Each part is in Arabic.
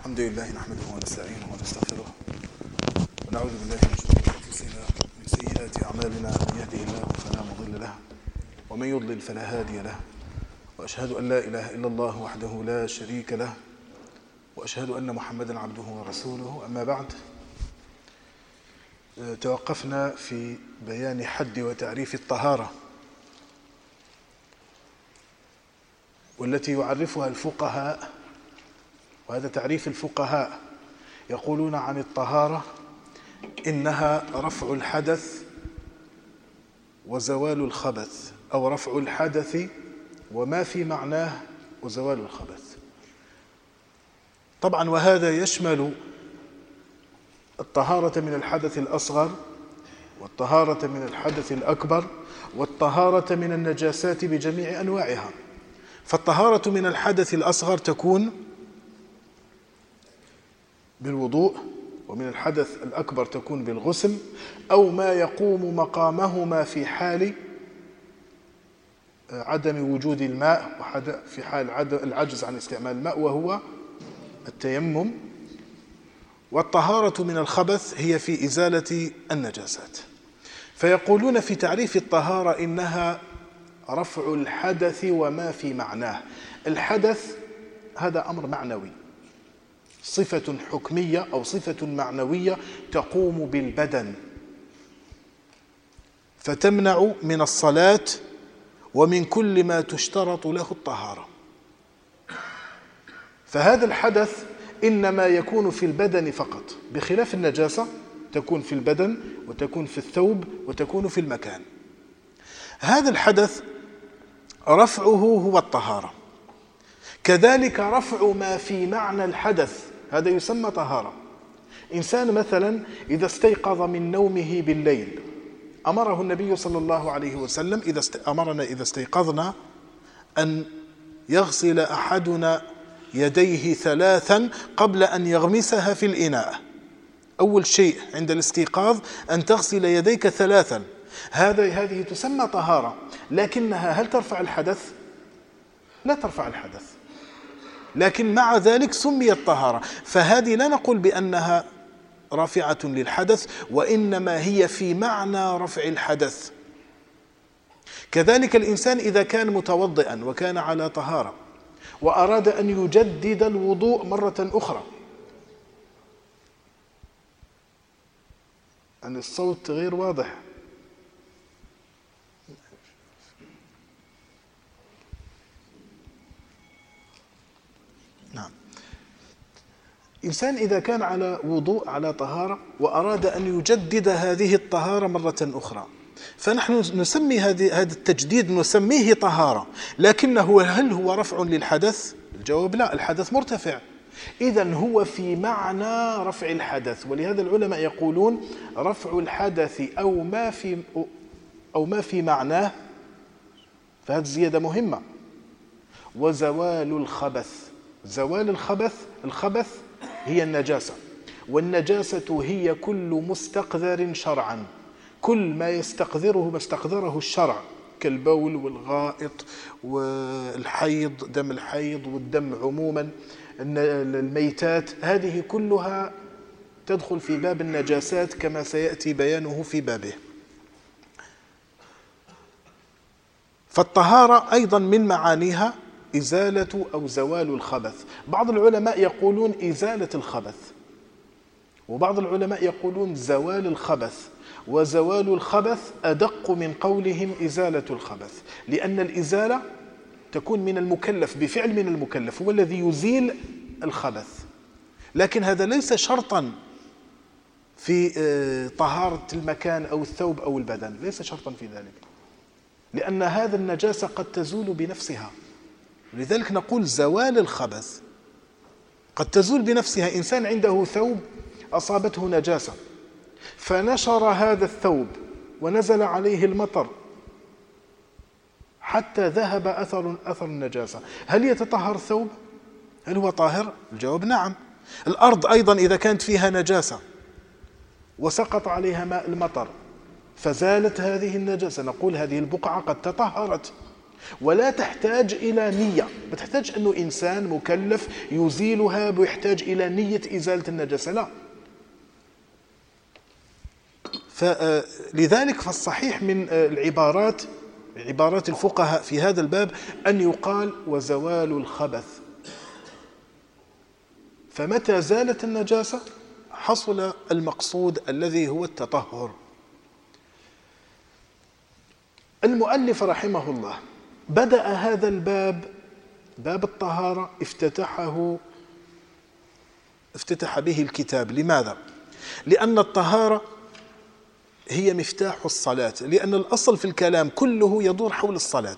الحمد لله نحمده ونستعينه ونستغفره ونعوذ بالله من شرور أنفسنا ومن سيئات أعمالنا، من يهده الله فلا مضل له ومن يضلل فلا هادي له، وأشهد أن لا إله إلا الله وحده لا شريك له، وأشهد أن محمدا عبده ورسوله. أما بعد، توقفنا في بيان حد وتعريف الطهارة، والتي يعرفها الفقهاء، وهذا تعريف الفقهاء، يقولون عن الطهارة إنها رفع الحدث وزوال الخبث، أو رفع الحدث وما في معناه وزوال الخبث. طبعا وهذا يشمل الطهارة من الحدث الأصغر، والطهارة من الحدث الأكبر، والطهارة من النجاسات بجميع أنواعها. فالطهارة من الحدث الأصغر تكون بالوضوء، ومن الحدث الأكبر تكون بالغسل أو ما يقوم مقامهما في حال عدم وجود الماء، في حال العجز عن استعمال الماء، وهو التيمم. والطهارة من الخبث هي في إزالة النجاسات. فيقولون في تعريف الطهارة إنها رفع الحدث وما في معناه. الحدث هذا أمر معنوي، صفة حكمية أو صفة معنوية تقوم بالبدن، فتمنع من الصلاة ومن كل ما تشترط له الطهارة. فهذا الحدث إنما يكون في البدن فقط، بخلاف النجاسة تكون في البدن وتكون في الثوب وتكون في المكان. هذا الحدث رفعه هو الطهارة. كذلك رفع ما في معنى الحدث هذا يسمى طهارة. إنسان مثلا إذا استيقظ من نومه بالليل، أمره النبي صلى الله عليه وسلم أمرنا إذا استيقظنا أن يغسل أحدنا يديه 3 قبل أن يغمسها في الإناء. أول شيء عند الاستيقاظ أن تغسل يديك 3. هذه تسمى طهارة، لكنها هل ترفع الحدث؟ لا ترفع الحدث، لكن مع ذلك سميت طهارة. فهذه لا نقول بأنها رافعة للحدث، وإنما هي في معنى رفع الحدث. كذلك الإنسان إذا كان متوضئا وكان على طهارة وأراد أن يجدد الوضوء مرة أخرى، أن الصوت غير واضح. نعم. إنسان إذا كان على وضوء على طهارة وأراد أن يجدد هذه الطهارة مرة أخرى، فنحن نسمي هذا التجديد نسميه طهارة. لكنه هل هو رفع للحدث؟ الجواب لا، الحدث مرتفع، إذن هو في معنى رفع الحدث. ولهذا العلماء يقولون رفع الحدث أو ما في معناه، فهذه زيادة مهمة. وزوال الخبث، زوال الخبث هي النجاسة، والنجاسة هي كل مستقذر شرعا، كل ما استقذره الشرع، كالبول والغائط والحيض، دم الحيض والدم عموما، الميتات، هذه كلها تدخل في باب النجاسات كما سيأتي بيانه في بابه. فالطهارة أيضا من معانيها إزالة أو زوال الخبث. بعض العلماء يقولون إزالة الخبث، وبعض العلماء يقولون زوال الخبث. وزوال الخبث أدق من قولهم إزالة الخبث، لأن الإزالة تكون من المكلف، بفعل من المكلف، هو الذي يزيل الخبث. لكن هذا ليس شرطا في طهارة المكان أو الثوب أو البدن، ليس شرطا في ذلك، لأن هذا النجاسة قد تزول بنفسها. لذلك نقول زوال الخبث قد تزول بنفسها. إنسان عنده ثوب أصابته نجاسة، فنشر هذا الثوب ونزل عليه المطر حتى ذهب أثر النجاسة، هل يتطهر الثوب؟ هل هو طاهر؟ الجواب نعم. الأرض أيضا إذا كانت فيها نجاسة وسقط عليها ماء المطر فزالت هذه النجاسة، نقول هذه البقعة قد تطهرت. ولا تحتاج إلى نية، ما تحتاج أنه إنسان مكلف يزيلها ويحتاج إلى نية إزالة النجاسة، لا. لذلك فالصحيح من عبارات الفقهاء في هذا الباب أن يقال وزوال الخبث، فمتى زالت النجاسة حصل المقصود الذي هو التطهر. المؤلف رحمه الله بدأ هذا الباب، باب الطهارة، افتتح به الكتاب. لماذا؟ لأن الطهارة هي مفتاح الصلاة، لأن الأصل في الكلام كله يدور حول الصلاة.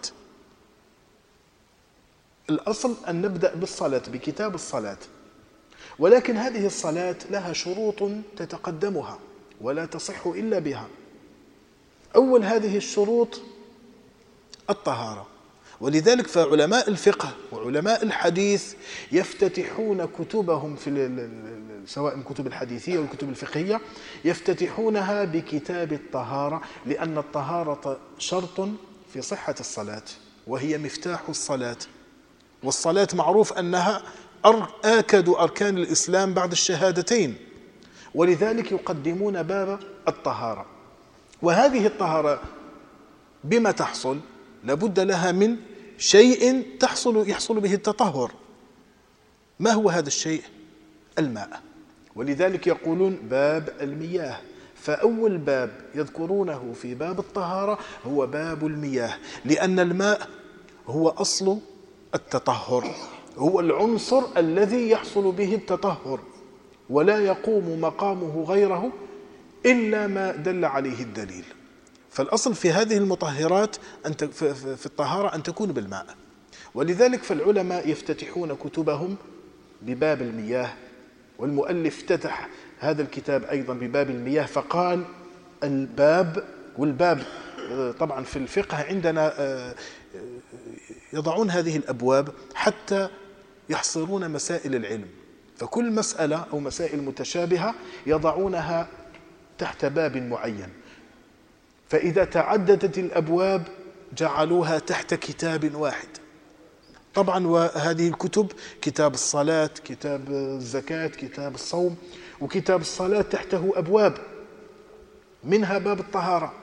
الأصل أن نبدأ بالصلاة، بكتاب الصلاة، ولكن هذه الصلاة لها شروط تتقدمها ولا تصح إلا بها. أول هذه الشروط الطهارة، ولذلك فعلماء الفقه وعلماء الحديث يفتتحون كتبهم سواء الكتب الحديثية أو الكتب الفقهية يفتتحونها بكتاب الطهارة، لأن الطهارة شرط في صحة الصلاة وهي مفتاح الصلاة، والصلاة معروف أنها آكد أركان الإسلام بعد الشهادتين، ولذلك يقدمون باب الطهارة. وهذه الطهارة بما تحصل؟ لابد لها من شيء يحصل به التطهر. ما هو هذا الشيء؟ الماء. ولذلك يقولون باب المياه، فأول باب يذكرونه في باب الطهارة هو باب المياه، لأن الماء هو أصل التطهر، هو العنصر الذي يحصل به التطهر، ولا يقوم مقامه غيره إلا ما دل عليه الدليل. فالأصل في هذه المطهرات في الطهارة أن تكون بالماء، ولذلك فالعلماء يفتتحون كتبهم بباب المياه، والمؤلف افتتح هذا الكتاب أيضا بباب المياه، فقال الباب، والباب طبعا في الفقه عندنا يضعون هذه الأبواب حتى يحصرون مسائل العلم، فكل مسألة أو مسائل متشابهة يضعونها تحت باب معين، فإذا تعددت الأبواب جعلوها تحت كتاب واحد. طبعا وهذه الكتب كتاب الصلاة، كتاب الزكاة، كتاب الصوم، وكتاب الصلاة تحته أبواب منها باب الطهارة.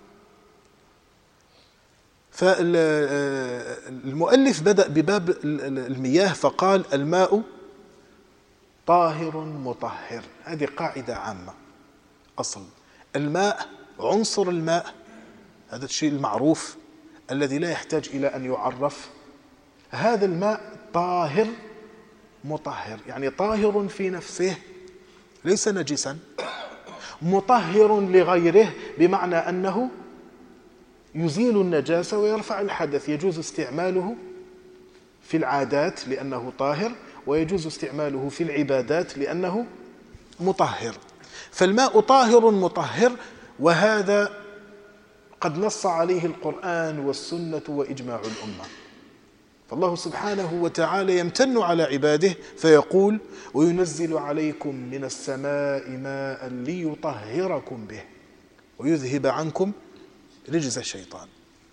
فالمؤلف بدأ بباب المياه فقال الماء طاهر مطهر. هذه قاعدة عامة، أصل الماء، عنصر الماء، هذا الشيء المعروف الذي لا يحتاج إلى أن يعرف. هذا الماء طاهر مطهر، يعني طاهر في نفسه ليس نجسا، مطهر لغيره بمعنى أنه يزيل النجاسة ويرفع الحدث. يجوز استعماله في العادات لأنه طاهر، ويجوز استعماله في العبادات لأنه مطهر. فالماء طاهر مطهر، وهذا قد نص عليه القرآن والسنة وإجماع الأمة. فالله سبحانه وتعالى يمتن على عباده فيقول وينزل عليكم من السماء ماء ليطهركم به ويذهب عنكم رجز الشيطان.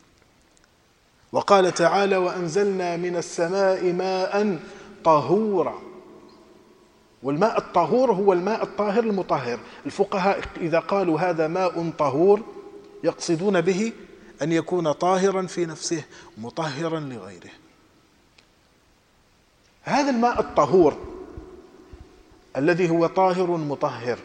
وقال تعالى وأنزلنا من السماء ماء طهورا. والماء الطهور هو الماء الطاهر المطهر. الفقهاء إذا قالوا هذا ماء طهور يقصدون به أن يكون طاهرا في نفسه مطهرا لغيره. هذا الماء الطهور الذي هو طاهر مطهر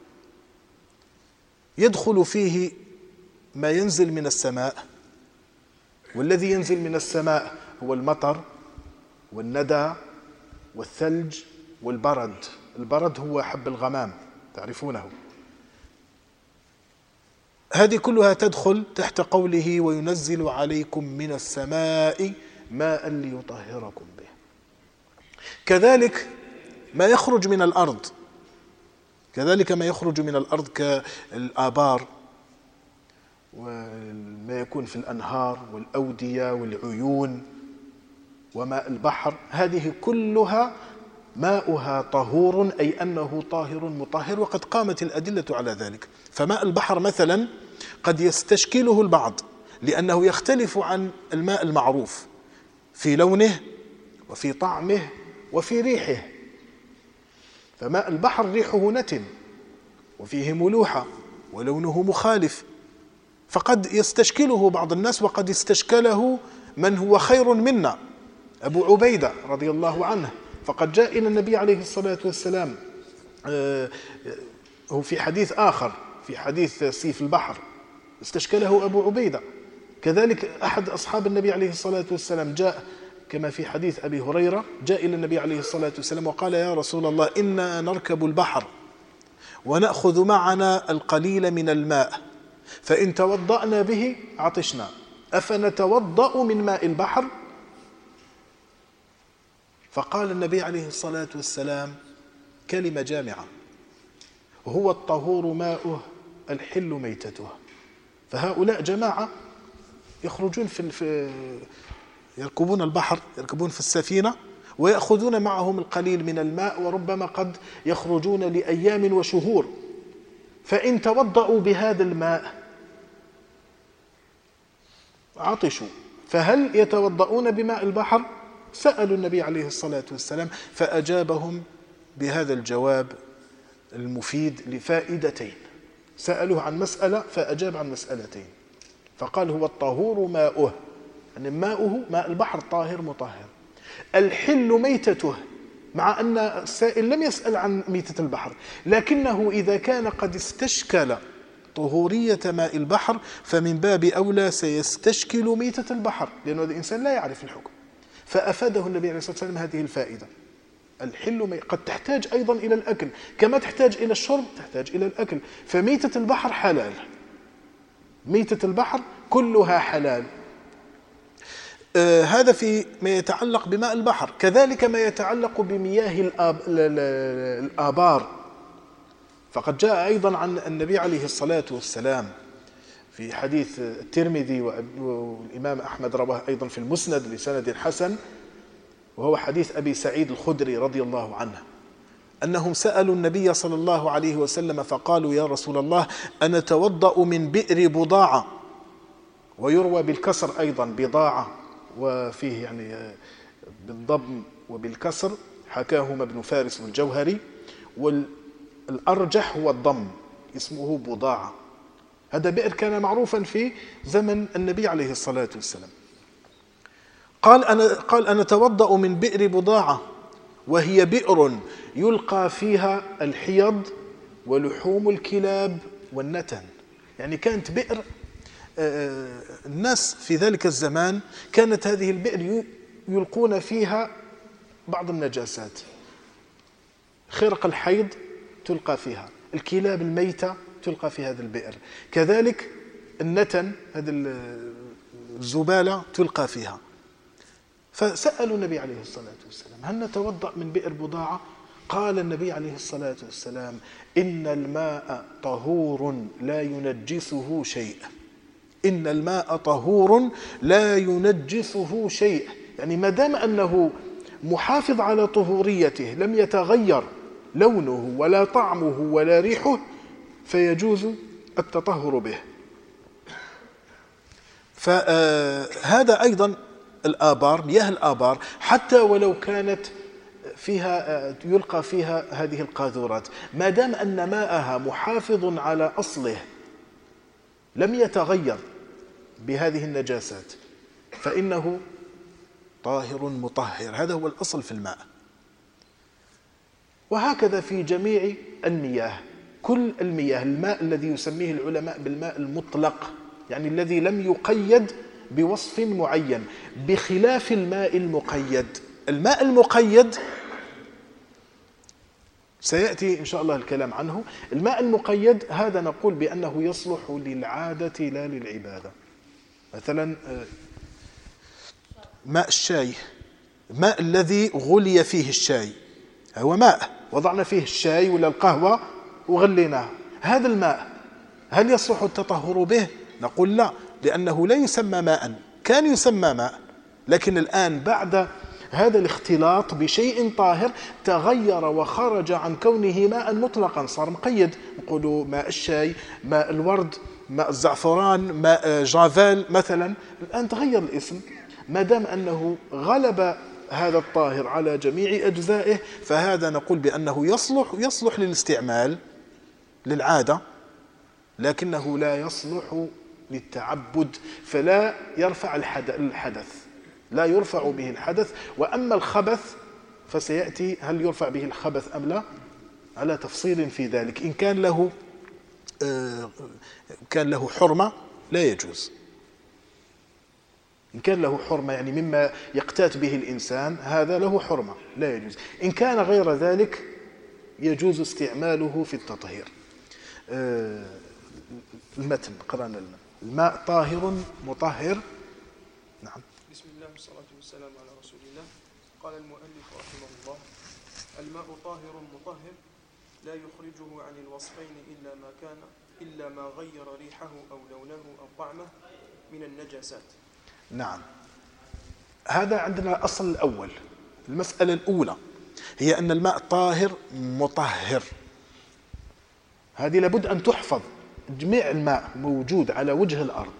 يدخل فيه ما ينزل من السماء، والذي ينزل من السماء هو المطر والندى والثلج والبرد. البرد هو حب الغمام، تعرفونه. هذه كلها تدخل تحت قوله وينزل عليكم من السماء ماء ليطهركم به. كذلك ما يخرج من الأرض، كالآبار وما يكون في الأنهار والأودية والعيون وماء البحر، هذه كلها ماؤها طهور، أي أنه طاهر مطهر، وقد قامت الأدلة على ذلك. فماء البحر مثلا قد يستشكله البعض لأنه يختلف عن الماء المعروف في لونه وفي طعمه وفي ريحه. فماء البحر ريحه نتن وفيه ملوحة ولونه مخالف، فقد يستشكله بعض الناس، وقد استشكله من هو خير منا، أبو عبيدة رضي الله عنه، فقد جاء إلى النبي عليه الصلاة والسلام هو في حديث آخر، في حديث سيف البحر استشكله أبو عبيدة. كذلك أحد أصحاب النبي عليه الصلاة والسلام جاء كما في حديث أبي هريرة، جاء إلى النبي عليه الصلاة والسلام وقال: يا رسول الله، إنا نركب البحر ونأخذ معنا القليل من الماء، فإن توضأنا به عطشنا، أفنتوضأ من ماء البحر؟ فقال النبي عليه الصلاة والسلام كلمة جامعة: هو الطهور ماؤه الحل ميتته. فهؤلاء جماعة يخرجون يركبون البحر، يركبون في السفينة ويأخذون معهم القليل من الماء، وربما قد يخرجون لأيام وشهور، فإن توضأوا بهذا الماء عطشوا، فهل يتوضؤون بماء البحر؟ سألوا النبي عليه الصلاة والسلام فأجابهم بهذا الجواب المفيد لفائدتين. سألوه عن مسألة فأجاب عن مسألتين، فقال: هو الطهور ماؤه، يعني ماؤه ماء البحر طاهر مطهر، الحل ميتته، مع أن السائل لم يسأل عن ميتة البحر، لكنه إذا كان قد استشكل طهورية ماء البحر فمن باب أولى سيستشكل ميتة البحر، لأنه الإنسان لا يعرف الحكم. فأفاده النبي عليه الصلاة والسلام هذه الفائدة: الحل قد تحتاج أيضا إلى الأكل، كما تحتاج إلى الشرب تحتاج إلى الأكل، فميتة البحر حلال، ميتة البحر كلها حلال. هذا في ما يتعلق بماء البحر. كذلك ما يتعلق بمياه الآبار، فقد جاء أيضا عن النبي عليه الصلاة والسلام في حديث الترمذي والإمام أحمد رواه أيضا في المسند بسند حسن، وهو حديث أبي سعيد الخدري رضي الله عنه، أنهم سألوا النبي صلى الله عليه وسلم فقالوا: يا رسول الله، أنتوضأ من بئر بضاعة، ويروى بالكسر أيضا بضاعة، وفيه يعني بالضم وبالكسر، حكاهما ابن فارس والجوهري، والأرجح هو الضم، اسمه بضاعة. هذا بئر كان معروفا في زمن النبي عليه الصلاة والسلام. قال أنا أتوضأ من بئر بضاعة، وهي بئر يلقى فيها الحيض ولحوم الكلاب والنتن. يعني كانت بئر، الناس في ذلك الزمان كانت هذه البئر يلقون فيها بعض النجاسات، خرق الحيض تلقى فيها، الكلاب الميتة تلقى في هذا البئر، كذلك النتن، هذه الزبالة تلقى فيها. فسألوا النبي عليه الصلاة والسلام: هل نتوضأ من بئر بضاعة؟ قال النبي عليه الصلاة والسلام: إن الماء طهور لا ينجسه شيء، إن الماء طهور لا ينجسه شيء. يعني ما دام أنه محافظ على طهوريته، لم يتغير لونه ولا طعمه ولا ريحه، فيجوز التطهر به. فهذا أيضا الآبار، مياه الآبار، حتى ولو كانت فيها يلقى فيها هذه القاذورات، ما دام أن ماءها محافظ على أصله لم يتغير بهذه النجاسات، فإنه طاهر مطهر. هذا هو الأصل في الماء. وهكذا في جميع المياه، كل المياه، الماء الذي يسميه العلماء بالماء المطلق، يعني الذي لم يقيد بوصف معين، بخلاف الماء المقيد. الماء المقيد سيأتي إن شاء الله الكلام عنه. الماء المقيد هذا نقول بأنه يصلح للعادة لا للعبادة. مثلا ماء الشاي، الماء الذي غلي فيه الشاي، هو ماء وضعنا فيه الشاي ولا القهوة وغليناه، هذا الماء هل يصلح التطهر به؟ نقول لا، لأنه لا يسمى ماء، كان يسمى ماء، لكن الآن بعد هذا الاختلاط بشيء طاهر تغير وخرج عن كونه ماء مطلقا، صار مقيد. نقول ماء الشاي، ماء الورد، ماء الزعفران، ماء جافيل مثلا، الآن تغير الاسم، ما دام أنه غلب هذا الطاهر على جميع أجزائه فهذا نقول بأنه يصلح للاستعمال للعادة، لكنه لا يصلح للتعبد، فلا يرفع الحدث، لا يرفع به الحدث. وأما الخبث فسيأتي هل يرفع به الخبث أم لا، على تفصيل في ذلك. إن كان له حرمة لا يجوز، إن كان له حرمة يعني مما يقتات به الإنسان هذا له حرمة لا يجوز. إن كان غير ذلك يجوز استعماله في التطهير. المتن قرأنا الماء طاهر مطهر. نعم. بسم الله والصلاة والسلام على رسول الله. قال المؤلف رحمه الله: الماء طاهر مطهر لا يخرجه عن الوصفين إلا ما غير ريحه أو لونه أو طعمه من النجاسات. نعم، هذا عندنا الأصل الأول. المسألة الأولى هي أن الماء طاهر مطهر، هذه لابد أن تحفظ. جميع الماء موجود على وجه الأرض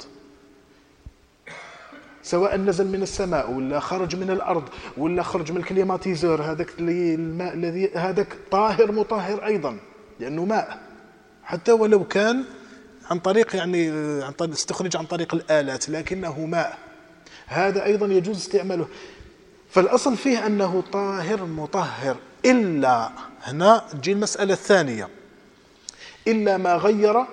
سواء نزل من السماء ولا خرج من الأرض ولا خرج من الكليماتيزور، هذاك الماء الذي هذاك طاهر مطهر أيضا، لأنه ماء حتى ولو كان عن طريق استخرج عن طريق الآلات، لكنه ماء، هذا أيضا يجوز استعماله. فالأصل فيه أنه طاهر مطهر، إلا هنا تجي المسألة الثانية، إلا ما غير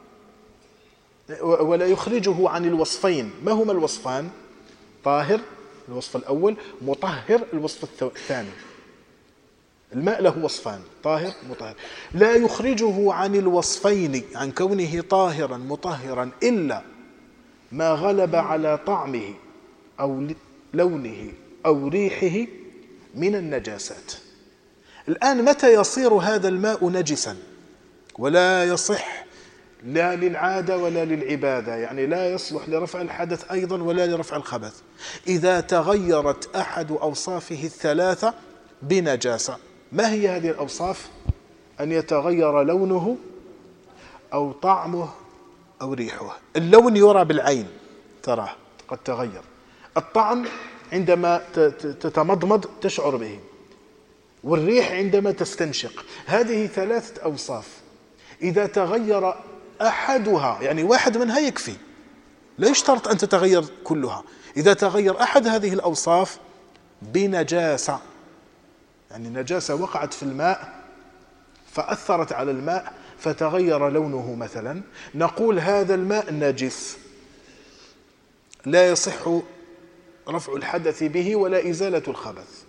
ولا يخرجه عن الوصفين. ما هما الوصفان؟ طاهر الوصف الأول، مطهر الوصف الثاني. الماء له وصفان، طاهر مطهر. لا يخرجه عن الوصفين، عن كونه طاهرا مطهرا، إلا ما غلب على طعمه أو لونه أو ريحه من النجاسات. الآن متى يصير هذا الماء نجسا ولا يصح لا للعادة ولا للعبادة، يعني لا يصلح لرفع الحدث أيضا ولا لرفع الخبث؟ إذا تغيرت أحد أوصافه الثلاثة بنجاسة. ما هي هذه الأوصاف؟ أن يتغير لونه أو طعمه أو ريحه. اللون يرى بالعين، تراه قد تغير. الطعم عندما تتمضمض تشعر به، والريح عندما تستنشق. هذه ثلاثة أوصاف، إذا تغير أحدها، يعني واحد منها يكفي، لا يشترط أن تتغير كلها، إذا تغير أحد هذه الأوصاف بنجاسة، يعني نجاسة وقعت في الماء فأثرت على الماء فتغير لونه مثلا، نقول هذا الماء نجس، لا يصح رفع الحدث به ولا إزالة الخبث،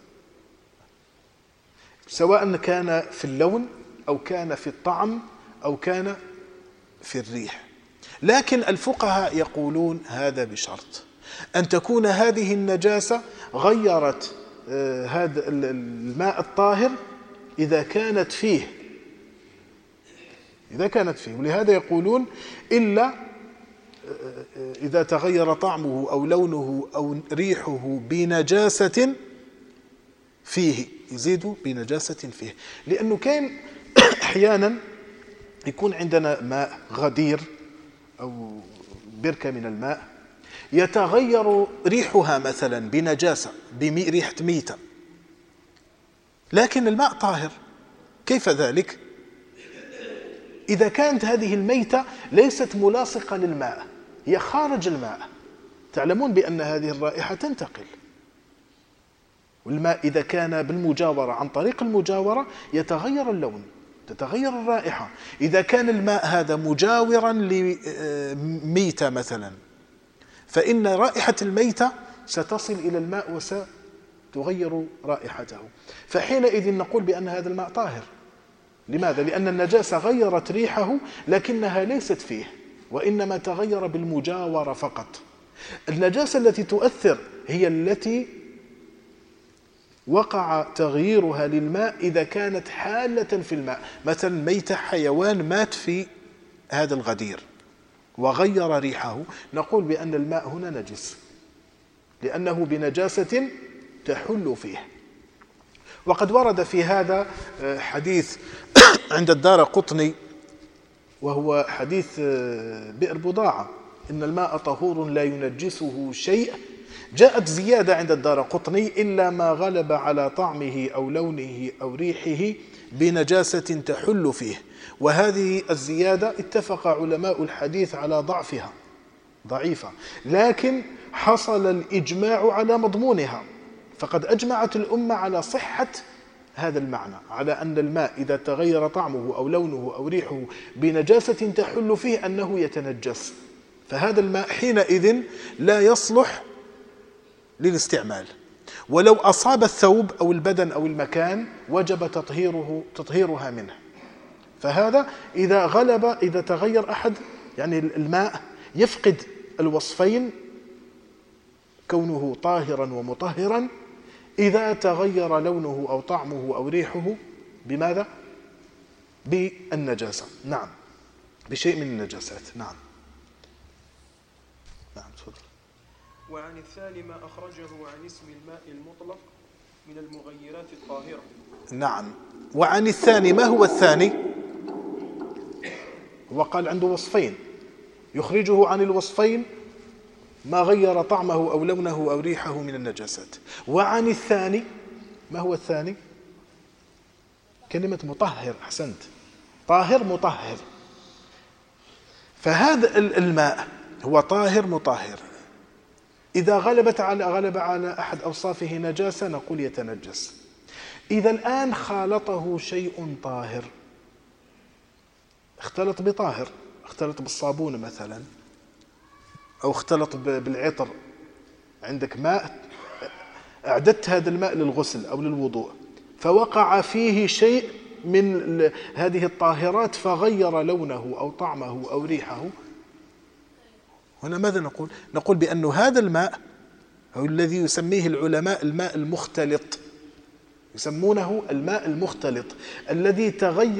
سواء كان في اللون أو كان في الطعم أو كان في الريح. لكن الفقهاء يقولون هذا بشرط أن تكون هذه النجاسة غيرت هذا الماء الطاهر إذا كانت فيه، ولهذا يقولون إلا إذا تغير طعمه أو لونه أو ريحه بنجاسة فيه، يزيد بنجاسة فيه. لأنه كان أحيانا يكون عندنا ماء غدير أو بركة من الماء يتغير ريحها مثلا بنجاسة، بريحة ميتة، لكن الماء طاهر. كيف ذلك؟ إذا كانت هذه الميتة ليست ملاصقة للماء، هي خارج الماء. تعلمون بأن هذه الرائحة تنتقل، والماء إذا كان بالمجاورة عن طريق المجاورة يتغير اللون، تتغير الرائحة. إذا كان الماء هذا مجاورا لميتة مثلا، فإن رائحة الميتة ستصل إلى الماء وستغير رائحته، فحينئذ نقول بأن هذا الماء طاهر. لماذا؟ لأن النجاسة غيرت ريحه لكنها ليست فيه، وإنما تغير بالمجاورة فقط. النجاسة التي تؤثر هي التي وقع تغييرها للماء إذا كانت حالة في الماء، مثلا ميت حيوان مات في هذا الغدير وغير ريحه، نقول بأن الماء هنا نجس لأنه بنجاسة تحل فيه. وقد ورد في هذا حديث عند الدارقطني وهو حديث بئر بضاعة: إن الماء طهور لا ينجسه شيء. جاءت زيادة عند الدارقطني: إلا ما غلب على طعمه أو لونه أو ريحه بنجاسة تحل فيه. وهذه الزيادة اتفق علماء الحديث على ضعفها، ضعيفة، لكن حصل الإجماع على مضمونها، فقد أجمعت الأمة على صحة هذا المعنى، على أن الماء إذا تغير طعمه أو لونه أو ريحه بنجاسة تحل فيه أنه يتنجس، فهذا الماء حينئذ لا يصلح للاستعمال. ولو أصاب الثوب أو البدن أو المكان وجب تطهيرها منه. فهذا إذا تغير أحد، يعني الماء يفقد الوصفين كونه طاهرا ومطهرا إذا تغير لونه أو طعمه أو ريحه بماذا؟ بالنجاسة. نعم، بشيء من النجاسات. نعم. نعم تفضل. وعن الثاني ما أخرجه عن اسم الماء المطلق من المغيرات الطاهرة. نعم. وعن الثاني، ما هو الثاني؟ وقال عنده وصفين، يخرجه عن الوصفين ما غير طعمه أو لونه أو ريحه من النجاسات. وعن الثاني، ما هو الثاني؟ كلمة مطهر. أحسنت، طاهر مطهر. فهذا الماء هو طاهر مطهر، إذا غلب على أحد أوصافه نجاسة نقول يتنجس. إذا الآن خالطه شيء طاهر، اختلط بطاهر، اختلط بالصابون مثلا، أو اختلط بالعطر، عندك ماء أعددت هذا الماء للغسل أو للوضوء، فوقع فيه شيء من هذه الطاهرات فغير لونه أو طعمه أو ريحه، هنا ماذا نقول؟ نقول بأن هذا الماء هو الذي يسميه العلماء الماء المختلط، يسمونه الماء المختلط، الذي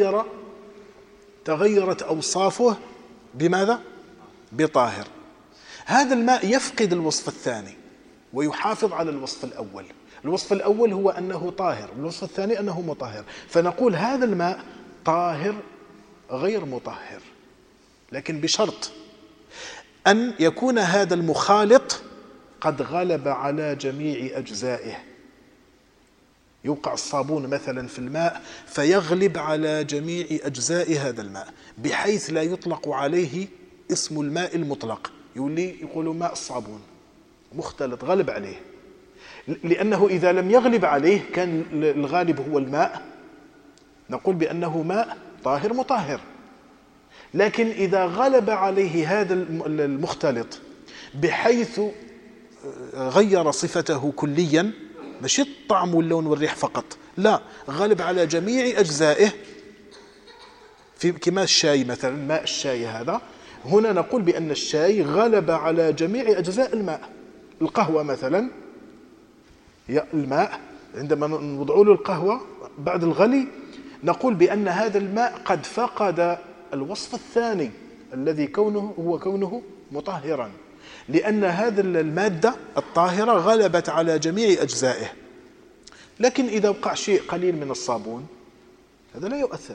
تغيرت أوصافه بماذا؟ بطاهر. هذا الماء يفقد الوصف الثاني ويحافظ على الوصف الأول. الوصف الأول هو أنه طاهر، الوصف الثاني أنه مطهر، فنقول هذا الماء طاهر غير مطهر، لكن بشرط أن يكون هذا المخالط قد غلب على جميع أجزائه. يوقع الصابون مثلا في الماء فيغلب على جميع أجزاء هذا الماء، بحيث لا يطلق عليه اسم الماء المطلق، يقولوا ماء الصابون مختلط غلب عليه، لأنه إذا لم يغلب عليه كان الغالب هو الماء، نقول بأنه ماء طاهر مطهر. لكن إذا غلب عليه هذا المختلط بحيث غير صفته كليا، مش الطعم واللون والريح فقط، لا، غلب على جميع أجزائه، في كما الشاي مثلا، ماء الشاي هذا، هنا نقول بأن الشاي غلب على جميع أجزاء الماء. القهوة مثلا، الماء عندما نوضع له القهوة بعد الغلي نقول بأن هذا الماء قد فقد الوصف الثاني الذي كونه مطهرا، لأن هذه المادة الطاهرة غلبت على جميع أجزائه. لكن إذا وقع شيء قليل من الصابون هذا لا يؤثر.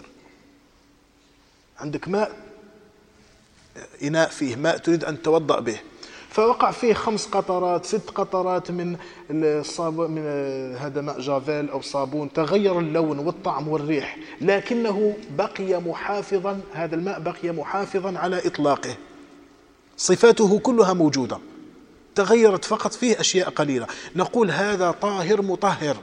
عندك ماء، إناء فيه ماء تريد أن تتوضأ به، فوقع فيه 5 قطرات 6 قطرات من الصابون، من هذا ماء جافيل أو صابون، تغير اللون والطعم والريح، لكنه بقي محافظا، هذا الماء بقي محافظا على إطلاقه، صفاته كلها موجودة، تغيرت فقط فيه أشياء قليلة، نقول هذا طاهر مطهر.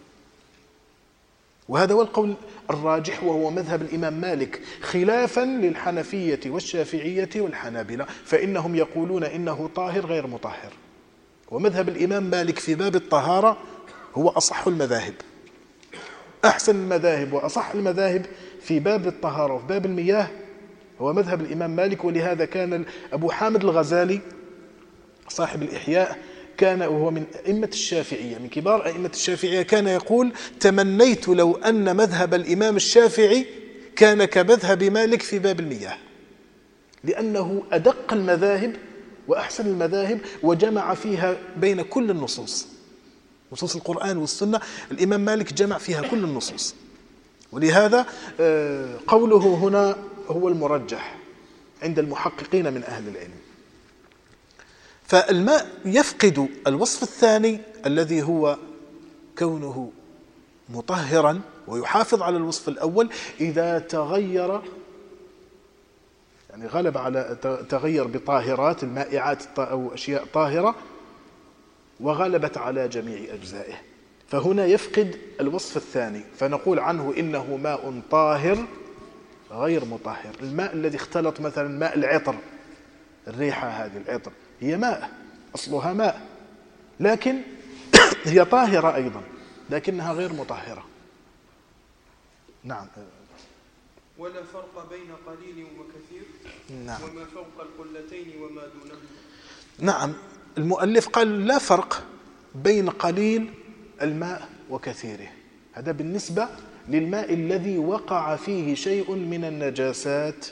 وهذا هو القول الراجح، وهو مذهب الإمام مالك، خلافا للحنفية والشافعية والحنابلة، فإنهم يقولون إنه طاهر غير مطهر. ومذهب الإمام مالك في باب الطهارة هو أصح المذاهب، أحسن المذاهب وأصح المذاهب في باب الطهارة وفي باب المياه هو مذهب الإمام مالك. ولهذا كان أبو حامد الغزالي صاحب الإحياء، كان وهو من أئمة الشافعية، من كبار أئمة الشافعية، كان يقول: تمنيت لو أن مذهب الإمام الشافعي كان كمذهب مالك في باب المياه، لأنه أدق المذاهب وأحسن المذاهب، وجمع فيها بين كل النصوص، نصوص القرآن والسنة، الإمام مالك جمع فيها كل النصوص. ولهذا قوله هنا هو المرجح عند المحققين من أهل العلم. فالماء يفقد الوصف الثاني الذي هو كونه مطهرا ويحافظ على الوصف الأول إذا تغير، يعني غلب على تغير بطاهرات المائعات أو أشياء طاهرة وغلبت على جميع أجزائه، فهنا يفقد الوصف الثاني، فنقول عنه إنه ماء طاهر غير مطهر. الماء الذي اختلط مثلا ماء العطر، الريحة هذه العطر هي ماء، أصلها ماء، لكن هي طاهرة أيضا لكنها غير مطهرة. نعم. ولا فرق بين قليل وكثير. نعم. وما فوق القلتين وما دونه. نعم، المؤلف قال لا فرق بين قليل الماء وكثيره، هذا بالنسبة للماء الذي وقع فيه شيء من النجاسات.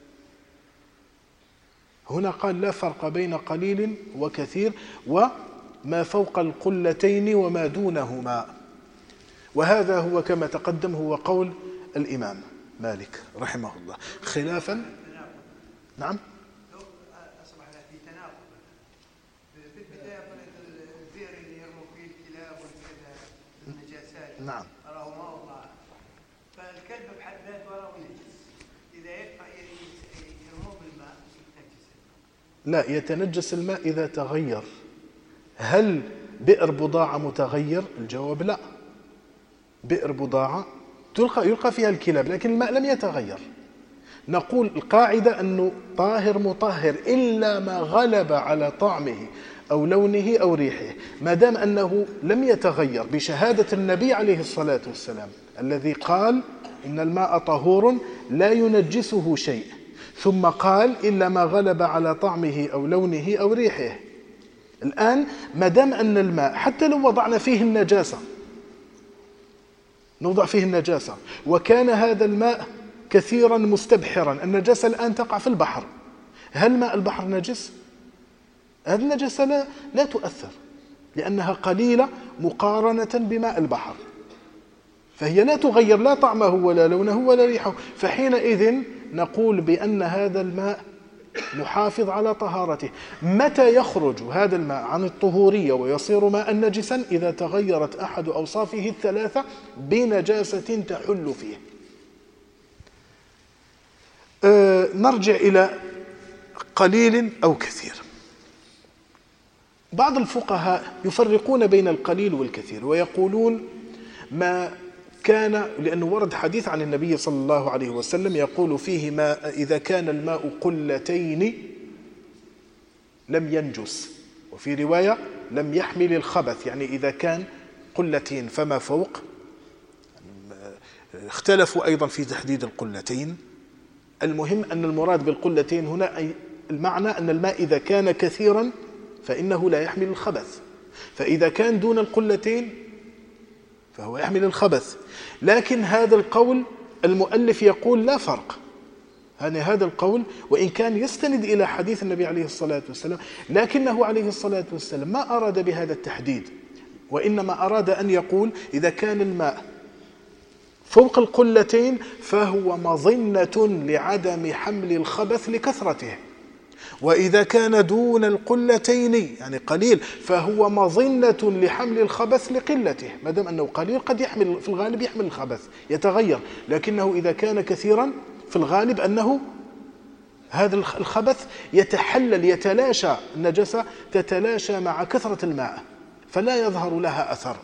هنا قال لا فرق بين قليل وكثير وما فوق القلتين وما دونهما، وهذا هو كما تقدم هو قول الإمام مالك رحمه الله، خلافا. نعم. أصبح في تناقض في البداية، البئر اللي يرموا فيه الكلاب والكذا النجاسات، نعم، راه ماء طاهر، فالكلب بحد ذاته راه نجس، إذا يدفع يرموه بالماء يتنجس. لا، يتنجس الماء إذا تغير. هل بئر بضاعة متغير؟ الجواب لا، بئر بضاعة يلقى فيها الكلاب لكن الماء لم يتغير. نقول القاعدة أنه طاهر مطهر إلا ما غلب على طعمه أو لونه أو ريحه، ما دام أنه لم يتغير بشهادة النبي عليه الصلاة والسلام الذي قال إن الماء طهور لا ينجسه شيء، ثم قال إلا ما غلب على طعمه أو لونه أو ريحه. الآن ما دام أن الماء حتى لو وضعنا فيه النجاسة، نوضع فيه النجاسة وكان هذا الماء كثيرا مستبحرا، النجاسة الآن تقع في البحر، هل ماء البحر نجس؟ هذه النجاسة لا تؤثر لأنها قليلة مقارنة بماء البحر، فهي لا تغير لا طعمه ولا لونه ولا ريحه، فحينئذ نقول بأن هذا الماء محافظ على طهارته. متى يخرج هذا الماء عن الطهورية ويصير ماء نجسا؟ إذا تغيرت أحد أوصافه الثلاثة بنجاسة تحل فيه. نرجع إلى قليل أو كثير. بعض الفقهاء يفرقون بين القليل والكثير ويقولون ما كان، لأنه ورد حديث عن النبي صلى الله عليه وسلم يقول فيه ما إذا كان الماء قلتين لم ينجس، وفي رواية لم يحمل الخبث، يعني إذا كان قلتين فما فوق. اختلفوا أيضا في تحديد القلتين، المهم أن المراد بالقلتين هنا أي المعنى أن الماء إذا كان كثيرا فإنه لا يحمل الخبث، فإذا كان دون القلتين فهو يحمل الخبث. لكن هذا القول المؤلف يقول لا فرق، يعني هذا القول وإن كان يستند إلى حديث النبي عليه الصلاة والسلام، لكنه عليه الصلاة والسلام ما أراد بهذا التحديد، وإنما أراد أن يقول إذا كان الماء فوق القلتين فهو مظنة لعدم حمل الخبث لكثرته، وإذا كان دون القلتين يعني قليل فهو مظنة لحمل الخبث لقلته، ما دام أنه قليل قد يحمل في الغالب يحمل الخبث يتغير، لكنه إذا كان كثيرا في الغالب أنه هذا الخبث يتحلل يتلاشى، النجاسة تتلاشى مع كثرة الماء فلا يظهر لها أثر.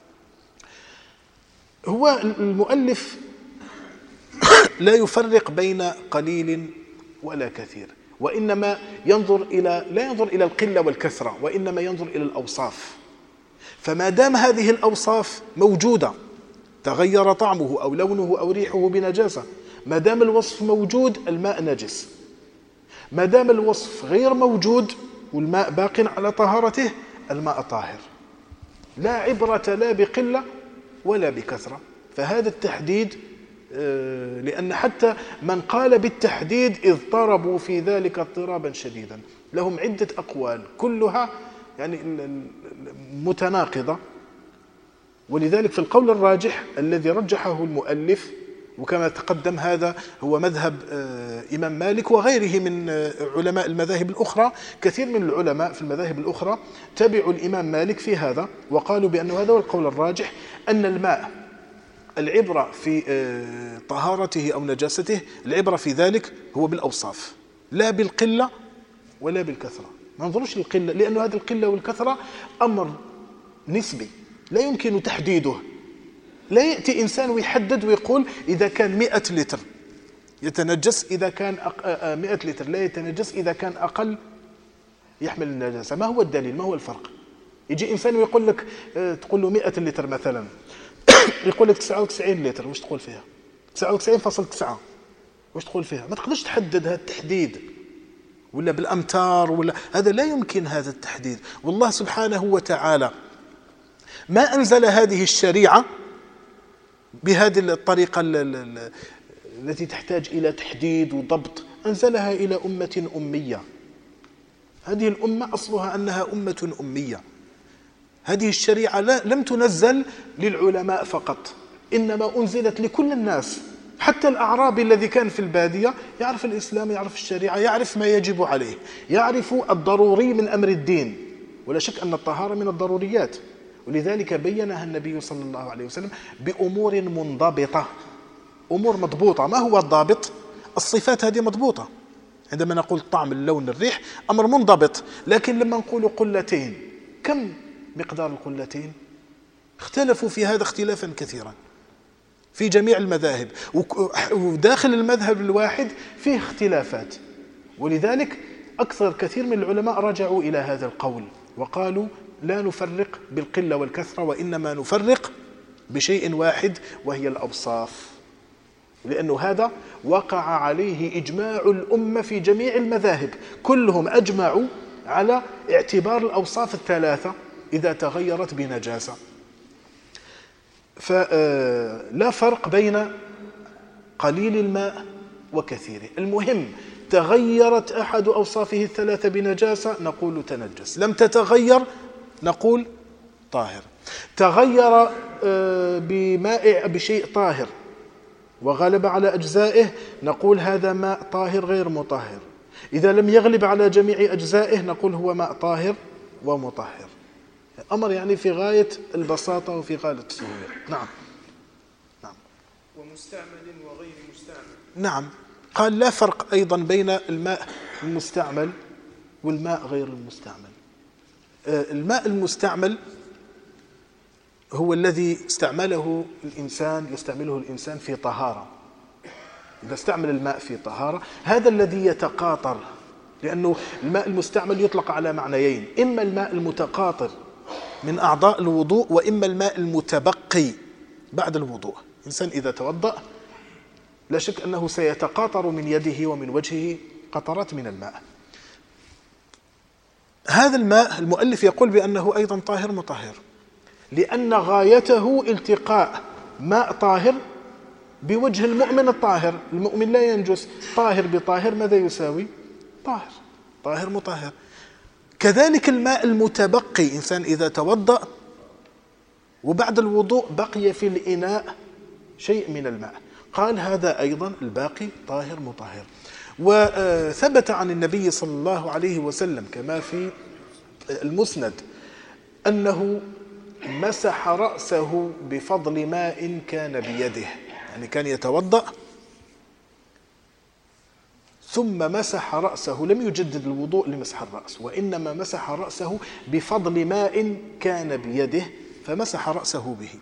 هو المؤلف لا يفرق بين قليل ولا كثير، وإنما لا ينظر إلى القلة والكثرة، وإنما ينظر إلى الأوصاف. فما دام هذه الأوصاف موجودة تغير طعمه أو لونه أو ريحه بنجاسة، ما دام الوصف موجود الماء نجس، ما دام الوصف غير موجود والماء باق على طهارته الماء طاهر، لا عبرة لا بقلة ولا بكثرة. فهذا التحديد، لأن حتى من قال بالتحديد اضطربوا في ذلك اضطرابا شديدا، لهم عدة أقوال كلها يعني متناقضة. ولذلك في القول الراجح الذي رجحه المؤلف وكما تقدم هذا هو مذهب إمام مالك وغيره من علماء المذاهب الأخرى. كثير من العلماء في المذاهب الأخرى تبعوا الإمام مالك في هذا، وقالوا بأن هذا هو القول الراجح، أن الماء العبرة في طهارته أو نجاسته، العبرة في ذلك هو بالأوصاف لا بالقلة ولا بالكثرة. ما ننظرش للقلة، لأن هذه القلة والكثرة أمر نسبي لا يمكن تحديده. لا يأتي إنسان ويحدد ويقول إذا كان 100 لتر يتنجس، إذا كان 100 لتر لا يتنجس، إذا كان أقل يحمل النجاسة. ما هو الدليل؟ ما هو الفرق؟ يجي إنسان ويقول لك، تقول له 100 لتر مثلا، يقول لك 99 لتر، وش تقول فيها؟ 99.9 وش تقول فيها؟ ما تقدرش تحدد هذا التحديد، ولا بالأمتار، ولا هذا لا يمكن هذا التحديد. والله سبحانه وتعالى ما أنزل هذه الشريعة بهذه الطريقة التي تحتاج إلى تحديد وضبط، أنزلها إلى أمة أمية. هذه الأمة أصلها أنها أمة أمية. هذه الشريعة لم تنزل للعلماء فقط، إنما أنزلت لكل الناس. حتى الأعرابي الذي كان في البادية يعرف الإسلام، يعرف الشريعة، يعرف ما يجب عليه، يعرف الضروري من أمر الدين. ولا شك أن الطهارة من الضروريات، ولذلك بينها النبي صلى الله عليه وسلم بأمور منضبطة، أمور مضبوطة. ما هو الضابط؟ الصفات هذه مضبوطة. عندما نقول طعم، اللون، الريح، أمر منضبط. لكن لما نقول قلتين، كم مقدار القلتين؟ اختلفوا في هذا اختلافا كثيرا في جميع المذاهب، وداخل المذهب الواحد فيه اختلافات. ولذلك كثير من العلماء رجعوا إلى هذا القول وقالوا لا نفرق بالقلة والكثرة، وإنما نفرق بشيء واحد وهي الأوصاف، لأنه هذا وقع عليه إجماع الأمة في جميع المذاهب، كلهم أجمعوا على اعتبار الأوصاف الثلاثة إذا تغيرت بنجاسة. فلا فرق بين قليل الماء وكثيره. المهم تغيرت أحد أوصافه الثلاثة بنجاسة نقول تنجس، لم تتغير نقول طاهر. تغير بشيء طاهر وغلب على أجزائه نقول هذا ماء طاهر غير مطهر. إذا لم يغلب على جميع أجزائه نقول هو ماء طاهر ومطهر. أمر يعني في غاية البساطة وفي غاية السهولة. نعم. ومستعمل وغير مستعمل. نعم، قال لا فرق أيضا بين الماء المستعمل والماء غير المستعمل. الماء المستعمل هو الذي يستعمله الإنسان في طهارة. إذا استعمل الماء في طهارة هذا الذي يتقاطر، لأنه الماء المستعمل يطلق على معنيين: إما الماء المتقاطر من أعضاء الوضوء، وإما الماء المتبقي بعد الوضوء. إنسان إذا توضأ لا شك أنه سيتقاطر من يده ومن وجهه قطرات من الماء. هذا الماء المؤلف يقول بأنه أيضا طاهر مطهر، لأن غايته التقاء ماء طاهر بوجه المؤمن الطاهر. المؤمن لا ينجس، طاهر بطاهر ماذا يساوي؟ طاهر، طاهر مطهر. كذلك الماء المتبقي، إنسان إذا توضأ وبعد الوضوء بقي في الإناء شيء من الماء، قال هذا أيضا الباقي طاهر مطهر. وثبت عن النبي صلى الله عليه وسلم كما في المسند أنه مسح رأسه بفضل ماء كان بيده، يعني كان يتوضأ ثم مسح رأسه، لم يجدد الوضوء لمسح الرأس، وإنما مسح رأسه بفضل ماء كان بيده فمسح رأسه به.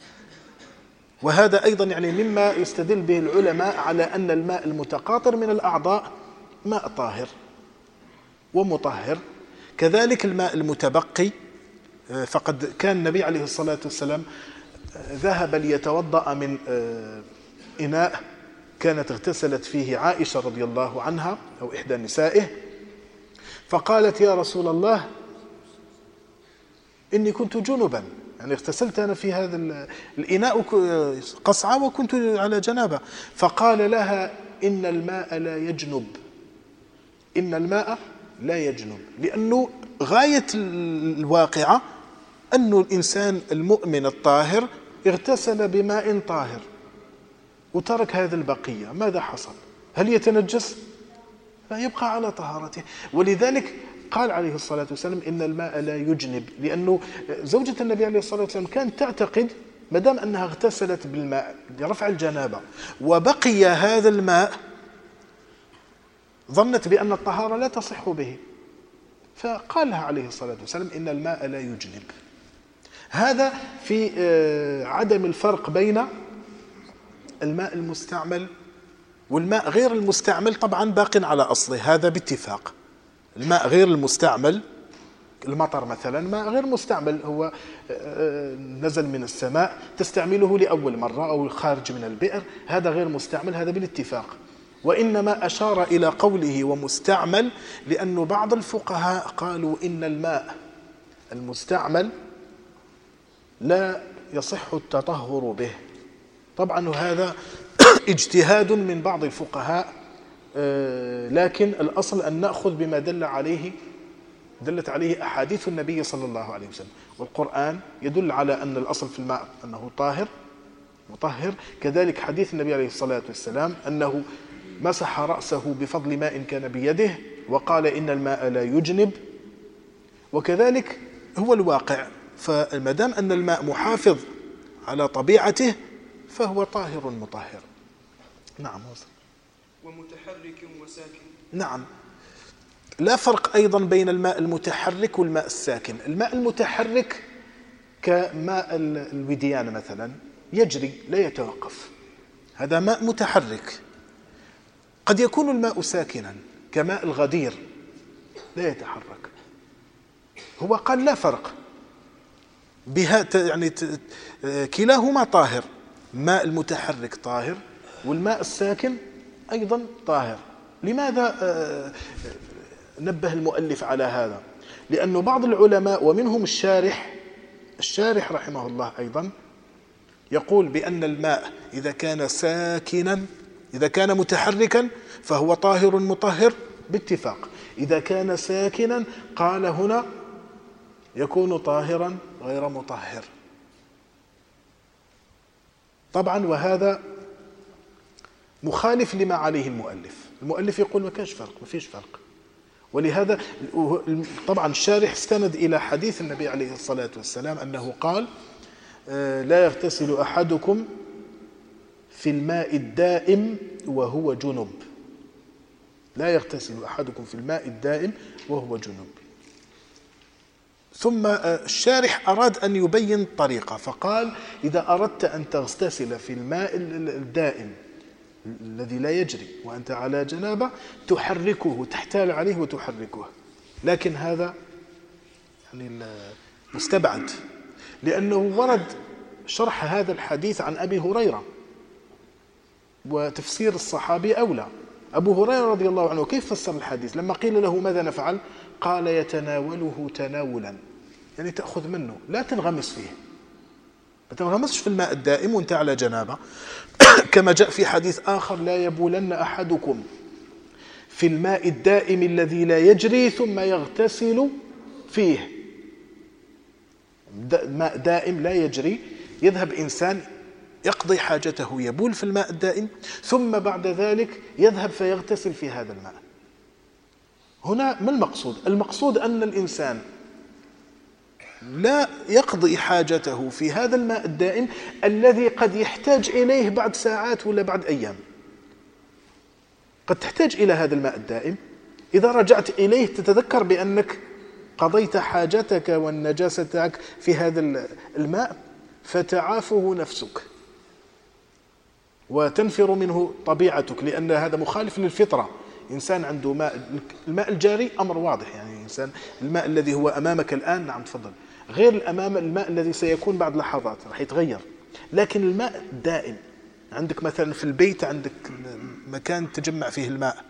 وهذا أيضا يعني مما يستدل به العلماء على أن الماء المتقاطر من الأعضاء ماء طاهر ومطهر. كذلك الماء المتبقي، فقد كان النبي عليه الصلاة والسلام ذهب ليتوضأ من إناء كانت اغتسلت فيه عائشة رضي الله عنها أو إحدى نسائه، فقالت يا رسول الله إني كنت جنبا، يعني اغتسلت أنا في هذا الإناء قصعة وكنت على جنابة. فقال لها إن الماء لا يجنب، إن الماء لا يجنب، لأنه غاية الواقعة أن الإنسان المؤمن الطاهر اغتسل بماء طاهر، وترك هذا البقية، ماذا حصل؟ هل يتنجس؟ لا، يبقى على طهارته. ولذلك قال عليه الصلاة والسلام إن الماء لا يجنب، لأنه زوجة النبي عليه الصلاة والسلام كانت تعتقد مدام أنها اغتسلت بالماء لرفع الجنابة وبقي هذا الماء ظنت بأن الطهارة لا تصح به، فقال لها عليه الصلاة والسلام إن الماء لا يجنب. هذا في عدم الفرق بين الماء المستعمل والماء غير المستعمل. طبعا باق على أصله هذا باتفاق. الماء غير المستعمل، المطر مثلا ماء غير مستعمل، هو نزل من السماء تستعمله لأول مرة أو خارج من البئر، هذا غير مستعمل، هذا بالاتفاق. وإنما أشار إلى قوله ومستعمل لأن بعض الفقهاء قالوا إن الماء المستعمل لا يصح التطهر به. طبعا هذا اجتهاد من بعض الفقهاء، لكن الأصل أن نأخذ بما دلت عليه أحاديث النبي صلى الله عليه وسلم، والقرآن يدل على أن الأصل في الماء أنه طاهر مطهر، كذلك حديث النبي عليه الصلاة والسلام أنه مسح رأسه بفضل ماء كان بيده وقال إن الماء لا يجنب، وكذلك هو الواقع. فالمدام أن الماء محافظ على طبيعته فهو طاهر مطهر. نعم. ومتحرك وساكن. نعم، لا فرق أيضا بين الماء المتحرك والماء الساكن. الماء المتحرك كماء الوديان مثلا يجري لا يتوقف، هذا ماء متحرك. قد يكون الماء ساكنا كماء الغدير لا يتحرك. هو قال لا فرق بها، يعني كلاهما طاهر، ماء المتحرك طاهر والماء الساكن أيضا طاهر. لماذا نبه المؤلف على هذا؟ لأن بعض العلماء ومنهم الشارح رحمه الله أيضا يقول بأن الماء إذا كان ساكنا، إذا كان متحركا فهو طاهر مطهر باتفاق، إذا كان ساكنا قال هنا يكون طاهرا غير مطهر. طبعا وهذا مخالف لما عليه المؤلف يقول ما فيش فرق. ولهذا طبعا الشارح استند إلى حديث النبي عليه الصلاة والسلام أنه قال لا يغتسل أحدكم في الماء الدائم وهو جنب. لا يغتسل أحدكم في الماء الدائم وهو جنب. ثم الشارح أراد أن يبين طريقة فقال إذا أردت أن تغتسل في الماء الدائم الذي لا يجري وأنت على جنابة تحركه، تحتال عليه وتحركه، لكن هذا يعني مستبعد، لأنه ورد شرح هذا الحديث عن أبي هريرة وتفسير الصحابي أولى. أبو هريرة رضي الله عنه كيف فسر الحديث لما قيل له ماذا نفعل؟ قال يتناوله تناولا، يعني تأخذ منه لا تنغمس فيه، ما تنغمسش في الماء الدائم وانت على جنابة. كما جاء في حديث آخر لا يبولن أحدكم في الماء الدائم الذي لا يجري ثم يغتسل فيه. ماء دائم لا يجري، يذهب إنسان يقضي حاجته يبول في الماء الدائم ثم بعد ذلك يذهب فيغتسل في هذا الماء. هنا ما المقصود؟ المقصود أن الإنسان لا يقضي حاجته في هذا الماء الدائم الذي قد يحتاج إليه بعد ساعات ولا بعد أيام. قد تحتاج إلى هذا الماء الدائم، إذا رجعت إليه تتذكر بأنك قضيت حاجتك والنجاستك في هذا الماء فتعافه نفسك وتنفر منه طبيعتك، لأن هذا مخالف للفطرة. إنسان عنده الماء الجاري أمر واضح، يعني إنسان الماء الذي هو أمامك الآن نعم تفضل غير الماء الذي سيكون بعد لحظات راح يتغير. لكن الماء دائم عندك مثلا في البيت عندك مكان تجمع فيه الماء،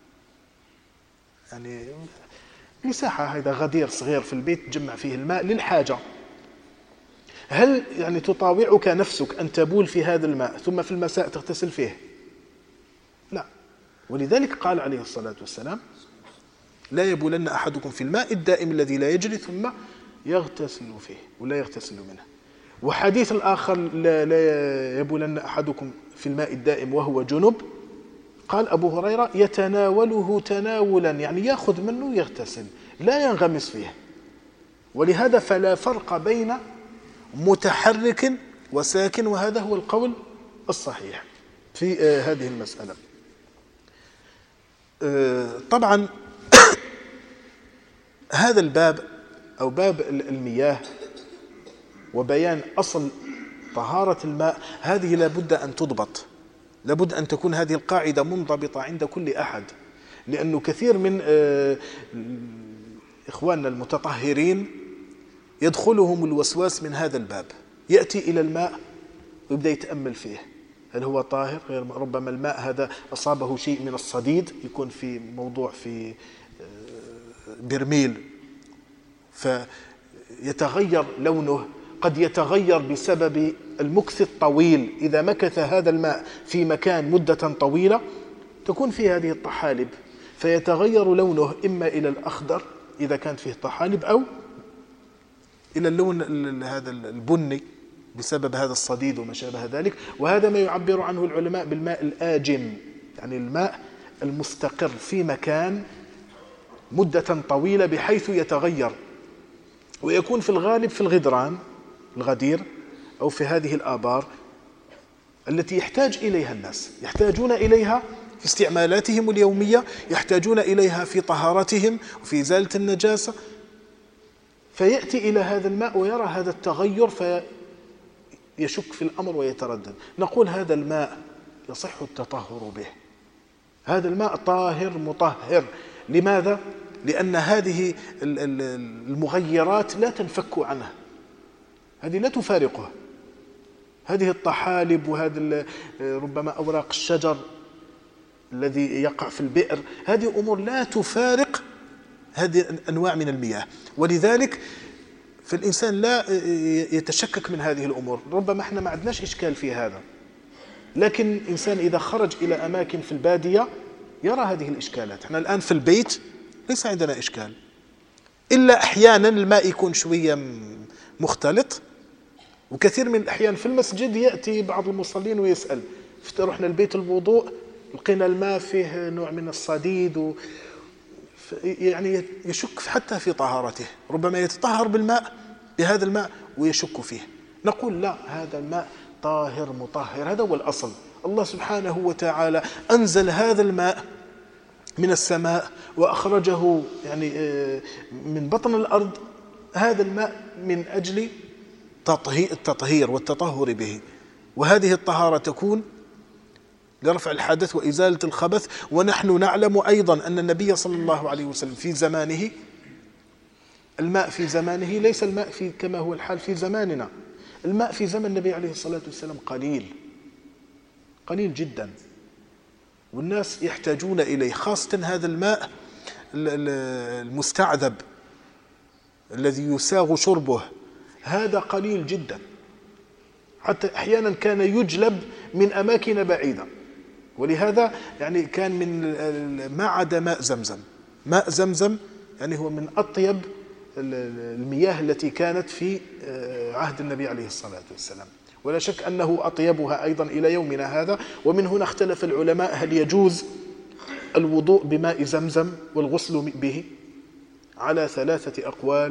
يعني مساحة هذا غدير صغير في البيت تجمع فيه الماء للحاجة، هل يعني تطاوعك نفسك أن تبول في هذا الماء ثم في المساء تغتسل فيه؟ لا. ولذلك قال عليه الصلاة والسلام لا يبولن أحدكم في الماء الدائم الذي لا يجري ثم يغتسل فيه ولا يغتسل منه. وحديث الآخر لا يبولن أحدكم في الماء الدائم وهو جنب، قال أبو هريرة يتناوله تناولا، يعني يأخذ منه يغتسل لا ينغمس فيه. ولهذا فلا فرق بين متحرك وساكن، وهذا هو القول الصحيح في هذه المسألة. طبعا هذا الباب أو باب المياه وبيان أصل طهارة الماء هذه لابد أن تضبط، لابد أن تكون هذه القاعدة منضبطة عند كل أحد، لأنه كثير من إخواننا المتطهرين يدخلهم الوسواس من هذا الباب، يأتي إلى الماء ويبدأ يتأمل فيه هل هو طاهر، ربما الماء هذا أصابه شيء من الصديد، يكون في موضوع في برميل فيتغير لونه، قد يتغير بسبب المكث الطويل. إذا مكث هذا الماء في مكان مدة طويلة تكون فيه هذه الطحالب فيتغير لونه إما إلى الأخضر إذا كانت فيه طحالب أو إلى اللون هذا البني بسبب هذا الصديد وما شابه ذلك. وهذا ما يعبر عنه العلماء بالماء الآجن، يعني الماء المستقر في مكان مدة طويلة بحيث يتغير، ويكون في الغالب في الغدران الغدير أو في هذه الآبار التي يحتاج إليها الناس، يحتاجون إليها في استعمالاتهم اليومية، يحتاجون إليها في طهارتهم وفي إزالة النجاسة، فيأتي إلى هذا الماء ويرى هذا التغير فيشك في الأمر ويتردد. نقول هذا الماء يصح التطهر به، هذا الماء طاهر مطهر. لماذا؟ لأن هذه المغيرات لا تنفك عنه، هذه لا تفارقه، هذه الطحالب وهذا ربما أوراق الشجر الذي يقع في البئر، هذه أمور لا تفارق هذه الأنواع من المياه. ولذلك فالإنسان لا يتشكك من هذه الأمور. ربما احنا ما عندناش إشكال في هذا، لكن الإنسان إذا خرج إلى أماكن في البادية يرى هذه الإشكالات. احنا الآن في البيت ليس عندنا إشكال، إلا أحيانا الماء يكون شوية مختلط، وكثير من الأحيان في المسجد يأتي بعض المصلين ويسأل رحنا البيت الوضوء لقينا الماء فيه نوع من الصديد يعني يشك حتى في طهارته، ربما يتطهر بالماء بهذا الماء ويشك فيه. نقول لا، هذا الماء طاهر مطهر، هذا هو الأصل. الله سبحانه وتعالى أنزل هذا الماء من السماء وأخرجه يعني من بطن الأرض، هذا الماء من أجل التطهير والتطهر به، وهذه الطهارة تكون لرفع الحدث وإزالة الخبث. ونحن نعلم أيضا أن النبي صلى الله عليه وسلم في زمانه الماء في زمانه ليس الماء كما هو الحال في زماننا. الماء في زمن النبي عليه الصلاة والسلام قليل جدا، والناس يحتاجون إليه، خاصة هذا الماء المستعذب الذي يساغ شربه، هذا قليل جدا، حتى أحيانا كان يجلب من أماكن بعيدة. ولهذا يعني كان من ما عدا ماء زمزم يعني هو من أطيب المياه التي كانت في عهد النبي عليه الصلاة والسلام، ولا شك أنه أطيبها أيضا إلى يومنا هذا. ومن هنا اختلف العلماء هل يجوز الوضوء بماء زمزم والغسل به على 3 أقوال،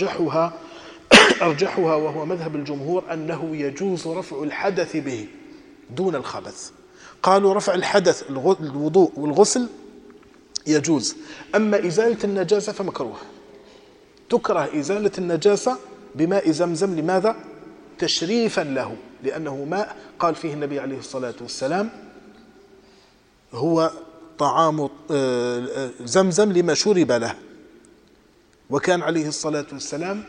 أرجحها وهو مذهب الجمهور أنه يجوز رفع الحدث به دون الخبث. قالوا رفع الحدث الوضوء والغسل يجوز، أما إزالة النجاسة فمكروه، تكره إزالة النجاسة بماء زمزم. لماذا؟ تشريفا له، لأنه ماء قال فيه النبي عليه الصلاة والسلام هو طعام زمزم لما شرب له. وكان عليه الصلاة والسلام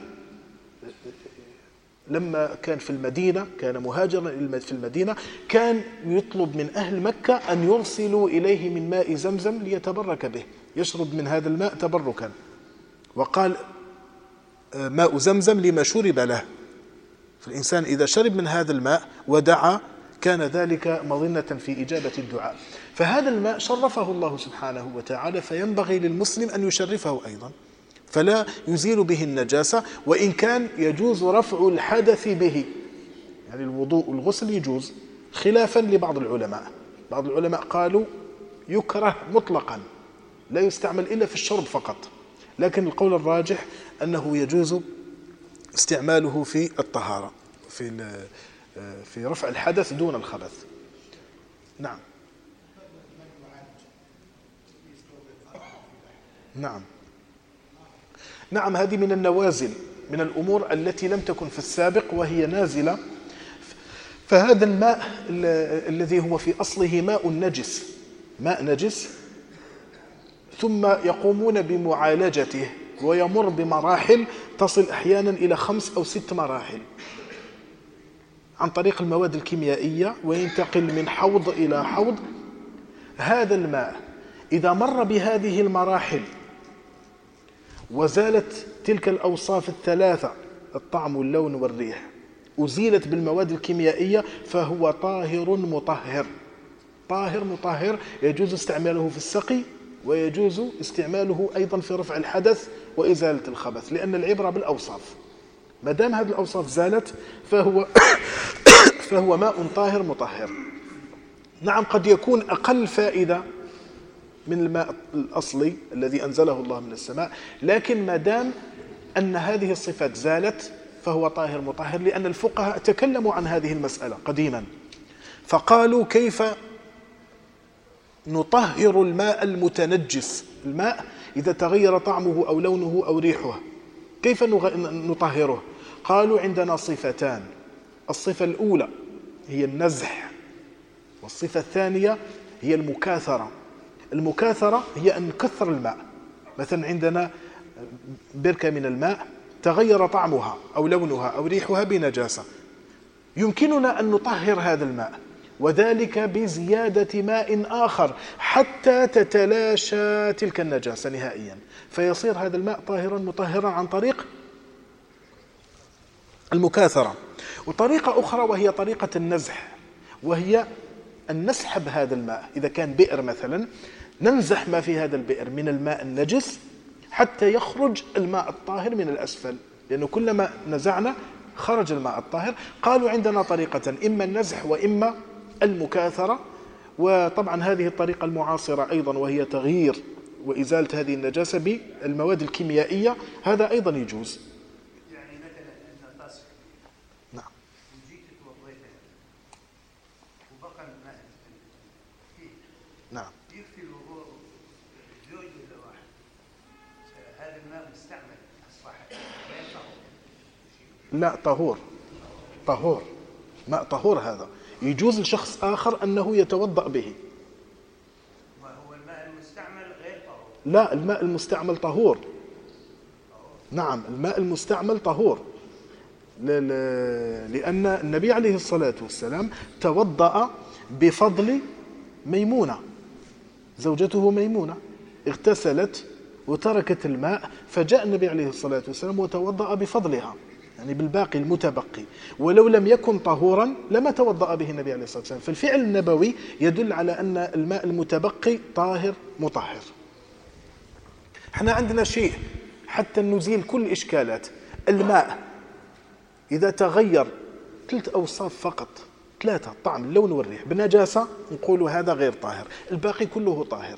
لما كان في المدينة، كان مهاجرا في المدينة، كان يطلب من أهل مكة أن يرسلوا إليه من ماء زمزم ليتبرك به، يشرب من هذا الماء تبركا. وقال ماء زمزم لما شرب له، فالإنسان إذا شرب من هذا الماء ودعا كان ذلك مظنة في إجابة الدعاء. فهذا الماء شرفه الله سبحانه وتعالى، فينبغي للمسلم أن يشرفه أيضا، فلا يزيل به النجاسة، وإن كان يجوز رفع الحدث به يعني الوضوء والغسل يجوز، خلافا لبعض العلماء. بعض العلماء قالوا يكره مطلقا، لا يستعمل إلا في الشرب فقط، لكن القول الراجح أنه يجوز استعماله في الطهارة، في رفع الحدث دون الخبث. نعم. نعم. نعم، هذه من النوازل، من الأمور التي لم تكن في السابق وهي نازلة. فهذا الماء الذي هو في أصله ماء نجس، ماء نجس، ثم يقومون بمعالجته ويمر بمراحل تصل أحيانا إلى 5 أو 6 مراحل عن طريق المواد الكيميائية، وينتقل من حوض إلى حوض. هذا الماء إذا مر بهذه المراحل وزالت تلك الأوصاف الثلاثة، الطعم واللون والريح، أزيلت بالمواد الكيميائية، فهو طاهر مطهر. طاهر مطهر يجوز استعماله في السقي، ويجوز استعماله أيضا في رفع الحدث وإزالة الخبث، لأن العبرة بالأوصاف. ما دام هذه الأوصاف زالت فهو ماء طاهر مطهر. نعم، قد يكون أقل فائدة من الماء الأصلي الذي أنزله الله من السماء، لكن ما دام أن هذه الصفات زالت فهو طاهر مطهر، لأن الفقهاء تكلموا عن هذه المسألة قديما، فقالوا كيف نطهر الماء المتنجس، الماء إذا تغير طعمه أو لونه أو ريحه كيف نطهره؟ قالوا عندنا صفتان، الصفة الأولى هي النزح، والصفة الثانية هي المكاثرة. المكاثرة هي أن نكثر الماء، مثلا عندنا بركة من الماء تغير طعمها أو لونها أو ريحها بنجاسة، يمكننا أن نطهر هذا الماء، وذلك بزيادة ماء آخر حتى تتلاشى تلك النجاسة نهائيا، فيصير هذا الماء طاهرا مطهرا عن طريق المكاثرة. وطريقة أخرى وهي طريقة النزح، وهي أن نسحب هذا الماء. إذا كان بئر مثلا، ننزح ما في هذا البئر من الماء النجس حتى يخرج الماء الطاهر من الأسفل، لأنه كلما نزعنا خرج الماء الطاهر. قالوا عندنا طريقة، إما النزح وإما المكاثرة. وطبعا هذه الطريقة المعاصرة أيضا، وهي تغيير وإزالة هذه النجاسة بالمواد الكيميائية، هذا أيضا يجوز. يعني مثلا أن تصل، نعم، وجيت توضيتها وبقى الماء فيه، نعم، يكفي الوضوء زوج ولا واحد؟ هذا الماء مستعمل أصبح غير طهور. لا، طهور، طهور، ماء طهور. هذا يجوز لشخص آخر أنه يتوضأ به. وهو الماء المستعمل غير طهور؟ لا، الماء المستعمل طهور. نعم، الماء المستعمل طهور، لأن النبي عليه الصلاة والسلام توضأ بفضل ميمونة، زوجته ميمونة اغتسلت وتركت الماء، فجاء النبي عليه الصلاة والسلام وتوضأ بفضلها، يعني بالباقي المتبقي، ولو لم يكن طهورا لما توضأ به النبي عليه الصلاة والسلام. فالفعل النبوي يدل على أن الماء المتبقي طاهر مطهر. احنا عندنا شيء حتى نزيل كل الإشكالات. الماء إذا تغير 3 أوصاف فقط، 3، الطعم، اللون والريح، بنجاسة، نقول هذا غير طاهر، الباقي كله طاهر.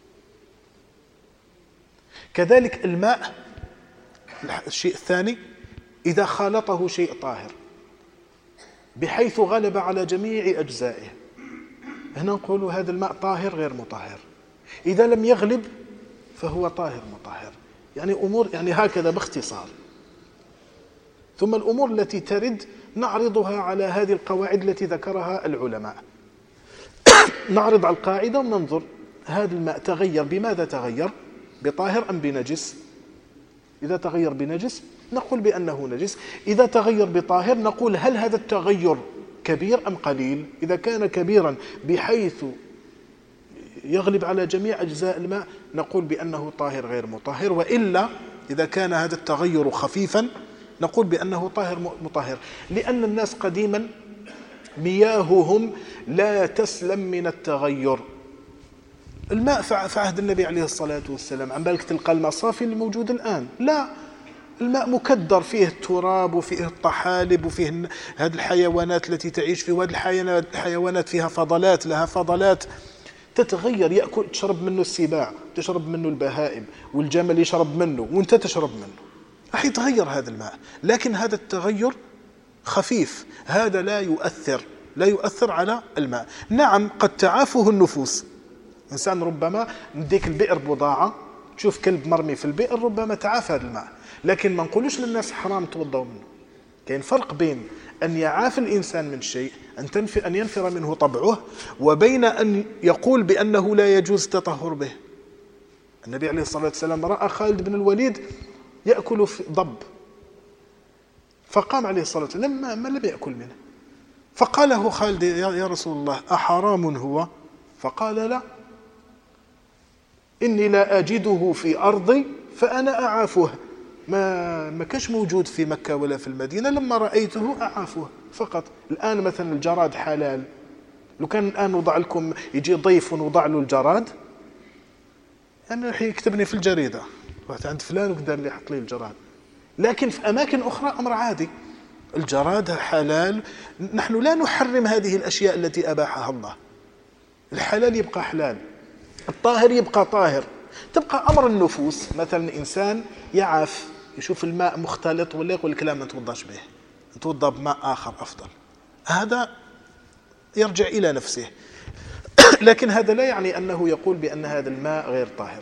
كذلك الماء، الشيء الثاني، إذا خالطه شيء طاهر بحيث غلب على جميع أجزائه، هنا نقول هذا الماء طاهر غير مطهر. إذا لم يغلب فهو طاهر مطهر. يعني أمور، يعني هكذا باختصار. ثم الأمور التي ترد نعرضها على هذه القواعد التي ذكرها العلماء. نعرض على القاعدة وننظر هذا الماء تغير بماذا تغير، بطاهر أم بنجس؟ إذا تغير بنجس نقول بأنه نجس، إذا تغير بطاهر نقول هل هذا التغير كبير أم قليل؟ إذا كان كبيرا بحيث يغلب على جميع أجزاء الماء نقول بأنه طاهر غير مطهر، وإلا إذا كان هذا التغير خفيفا نقول بأنه طاهر مطهر. لأن الناس قديما مياههم لا تسلم من التغير. الماء في عهد النبي عليه الصلاة والسلام عن بالك تلقى الماء صافي الموجود الآن؟ لا، الماء مكدر، فيه التراب وفيه الطحالب وفيه هذه الحيوانات التي تعيش فيه، وهذه الحيوانات فيها فضلات، لها فضلات تتغير، يأكل تشرب منه السباع، تشرب منه البهائم، والجمل يشرب منه وانت تشرب منه، راح يتغير هذا الماء. لكن هذا التغير خفيف، هذا لا يؤثر على الماء. نعم قد تعافه النفوس، إنسان ربما نديك البئر بضاعة، تشوف كلب مرمي في البئر ربما تعافى هذا الماء، لكن ما نقولوش للناس حرام توضوا منه. كاين فرق بين أن يعاف الإنسان من شيء، أن ينفر منه طبعه، وبين أن يقول بأنه لا يجوز التطهر به. النبي عليه الصلاة والسلام رأى خالد بن الوليد يأكل في ضب، فقام عليه الصلاة والسلام ما لم يأكل منه، فقال له خالد يا رسول الله أحرام هو؟ فقال لا، إني لا أجده في أرضي فأنا أعافه، ما كانش موجود في مكة ولا في المدينة، لما رأيته أعافه فقط. الآن مثلا الجراد حلال، لو كان الآن وضع لكم يجي ضيف ونوضع له الجراد، أنا رح يكتبني في الجريدة رحت عند فلان وقدر لي يحط لي الجراد. لكن في أماكن أخرى أمر عادي، الجراد حلال. نحن لا نحرم هذه الأشياء التي أباحها الله، الحلال يبقى حلال، الطاهر يبقى طاهر. تبقى أمر النفوس، مثلا إنسان يعاف يشوف الماء مختلط ولا يقول لك لا ما نتوضاش به، نتوضا بماء آخر أفضل، هذا يرجع إلى نفسه. لكن هذا لا يعني أنه يقول بأن هذا الماء غير طاهر،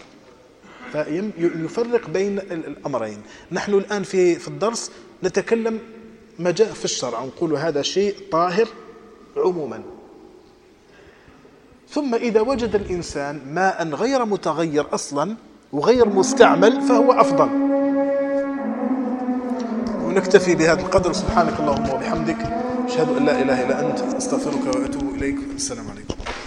فيفرق بين الأمرين. نحن الآن في الدرس نتكلم ما جاء في الشرع، نقول هذا شيء طاهر عموما، ثم إذا وجد الإنسان ماء غير متغير أصلا وغير مستعمل فهو أفضل. ونكتفي بهذا القدر. سبحانك اللهم وبحمدك، أشهد أن لا إله إلا أنت، أستغفرك وأتوب إليك. السلام عليكم.